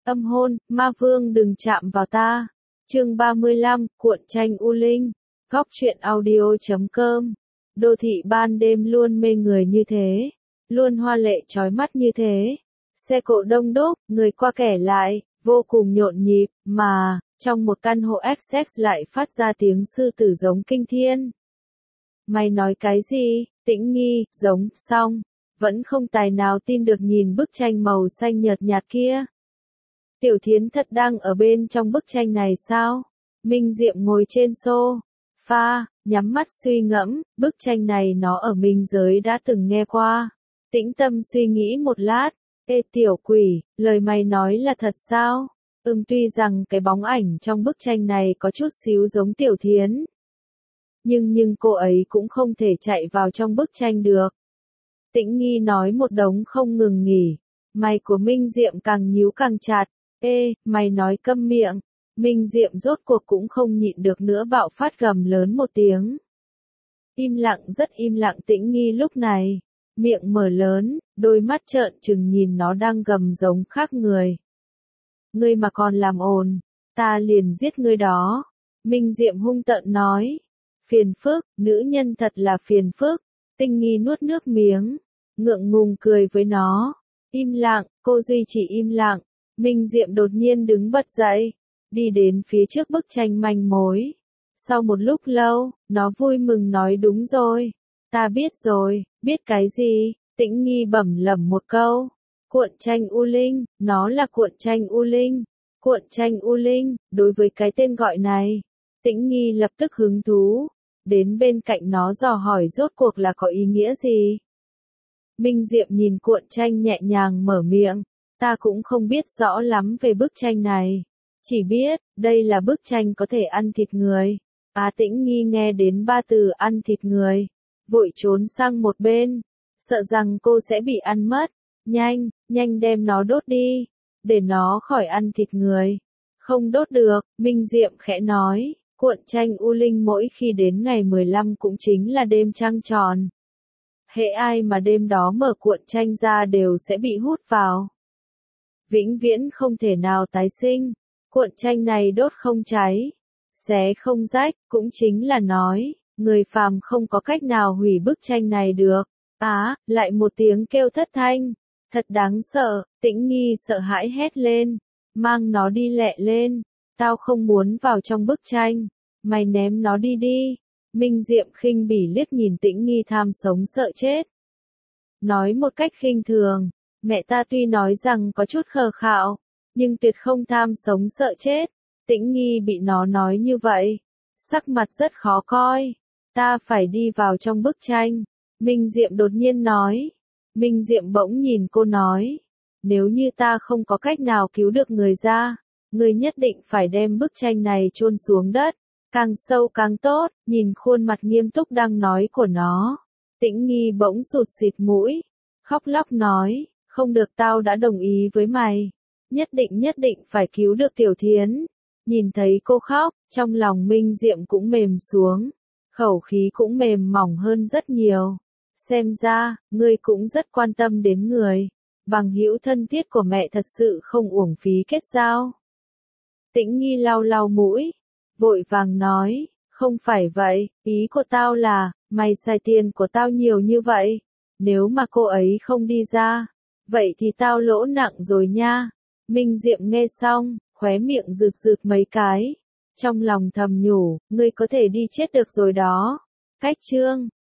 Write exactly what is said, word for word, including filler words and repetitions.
Âm hôn, ma vương đừng chạm vào ta. Chương ba mươi lăm, cuộn tranh U Linh. Góc truyện audio chấm com. Đô thị ban đêm luôn mê người như thế, luôn hoa lệ chói mắt như thế. Xe cộ đông đúc, người qua kẻ lại, vô cùng nhộn nhịp, mà, trong một căn hộ ích ét lại phát ra tiếng sư tử giống kinh thiên. Mày nói cái gì? Tĩnh nghi, giống, xong. Vẫn không tài nào tin được nhìn bức tranh màu xanh nhợt nhạt kia. Tiểu Thiến thật đang ở bên trong bức tranh này sao? Minh Diệm ngồi trên sofa, nhắm mắt suy ngẫm, bức tranh này nó ở minh giới đã từng nghe qua. Tĩnh tâm suy nghĩ một lát, ê tiểu quỷ, lời mày nói là thật sao? Ừm, tuy rằng cái bóng ảnh trong bức tranh này có chút xíu giống Tiểu Thiến. Nhưng nhưng cô ấy cũng không thể chạy vào trong bức tranh được. Tĩnh nghi nói một đống không ngừng nghỉ. Mày của Minh Diệm càng nhíu càng chặt. Ê, mày nói câm miệng. Minh Diệm rốt cuộc cũng không nhịn được nữa bạo phát gầm lớn một tiếng. Im lặng, rất im lặng. Tĩnh nghi lúc này, miệng mở lớn, đôi mắt trợn trừng nhìn nó đang gầm giống khác người. Ngươi mà còn làm ồn, ta liền giết ngươi đó. Minh Diệm hung tợn nói. Phiền phức, nữ nhân thật là phiền phức. Tĩnh nghi nuốt nước miếng, ngượng ngùng cười với nó. Im lặng, cô duy trì im lặng. Minh Diệm đột nhiên đứng bật dậy, đi đến phía trước bức tranh manh mối. Sau một lúc lâu, nó vui mừng nói đúng rồi. Ta biết rồi, biết cái gì? Tĩnh nghi bẩm lẩm một câu. Cuộn tranh U Linh, nó là cuộn tranh U Linh. Cuộn tranh U Linh, đối với cái tên gọi này, Tĩnh nghi lập tức hứng thú. Đến bên cạnh nó dò hỏi rốt cuộc là có ý nghĩa gì. Minh Diệm nhìn cuộn tranh nhẹ nhàng mở miệng. Ta cũng không biết rõ lắm về bức tranh này. Chỉ biết, đây là bức tranh có thể ăn thịt người. Á Tĩnh nghi nghe đến ba từ ăn thịt người, vội trốn sang một bên, sợ rằng cô sẽ bị ăn mất. Nhanh, nhanh đem nó đốt đi, để nó khỏi ăn thịt người. Không đốt được, Minh Diệm khẽ nói. Cuộn tranh U Linh mỗi khi đến ngày mười lăm cũng chính là đêm trăng tròn. Hễ ai mà đêm đó mở cuộn tranh ra đều sẽ bị hút vào. Vĩnh viễn không thể nào tái sinh. Cuộn tranh này đốt không cháy, xé không rách, cũng chính là nói, người phàm không có cách nào hủy bức tranh này được. Á, lại một tiếng kêu thất thanh. Thật đáng sợ, Tĩnh nghi sợ hãi hét lên. Mang nó đi lẹ lên. Tao không muốn vào trong bức tranh. Mày ném nó đi đi. Minh Diệm khinh bỉ liếc nhìn Tĩnh nghi tham sống sợ chết. Nói một cách khinh thường. Mẹ ta tuy nói rằng có chút khờ khạo, nhưng tuyệt không tham sống sợ chết. Tĩnh nghi bị nó nói như vậy, sắc mặt rất khó coi. Ta phải đi vào trong bức tranh. Minh Diệm đột nhiên nói. Minh Diệm bỗng nhìn cô nói. Nếu như ta không có cách nào cứu được người ra, người nhất định phải đem bức tranh này chôn xuống đất. Càng sâu càng tốt. Nhìn khuôn mặt nghiêm túc đang nói của nó, Tĩnh nghi bỗng sụt sịt mũi, khóc lóc nói. Không được, tao đã đồng ý với mày. Nhất định nhất định phải cứu được Tiểu Thiến. Nhìn thấy cô khóc, trong lòng Minh Diệm cũng mềm xuống. Khẩu khí cũng mềm mỏng hơn rất nhiều. Xem ra, ngươi cũng rất quan tâm đến người. Bằng hữu thân thiết của mẹ thật sự không uổng phí kết giao. Tĩnh nghi lau lau mũi, vội vàng nói. Không phải vậy, ý của tao là, mày xài tiền của tao nhiều như vậy. Nếu mà cô ấy không đi ra, vậy thì tao lỗ nặng rồi nha. Minh Diệm nghe xong, khóe miệng rực rực mấy cái. Trong lòng thầm nhủ, ngươi có thể đi chết được rồi đó. Cách chương